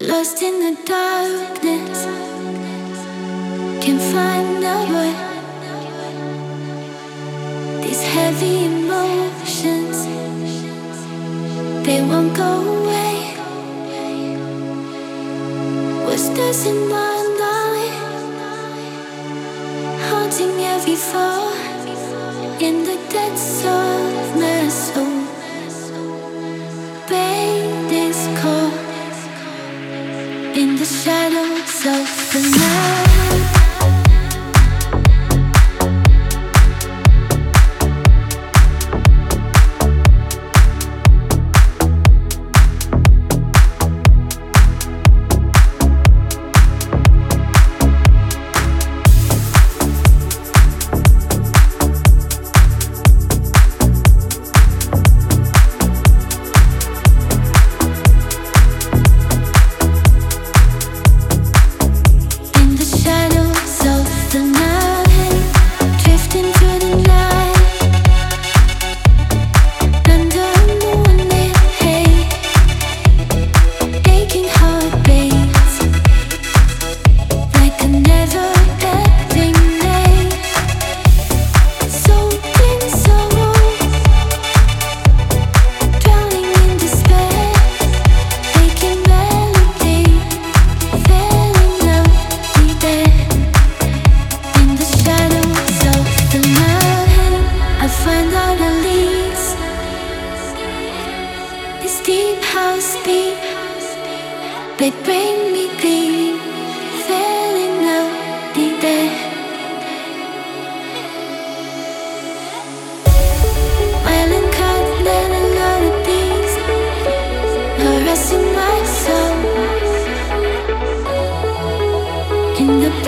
Lost in the darkness, can't find a way. These heavy emotions, they won't go away. Whispers in my mind, haunting every fall in the depths of my soul. Pain is cold in the shadows of the night. They bring me clean, failing out the day. Violent cut and a lot of these, harassing my soul. In the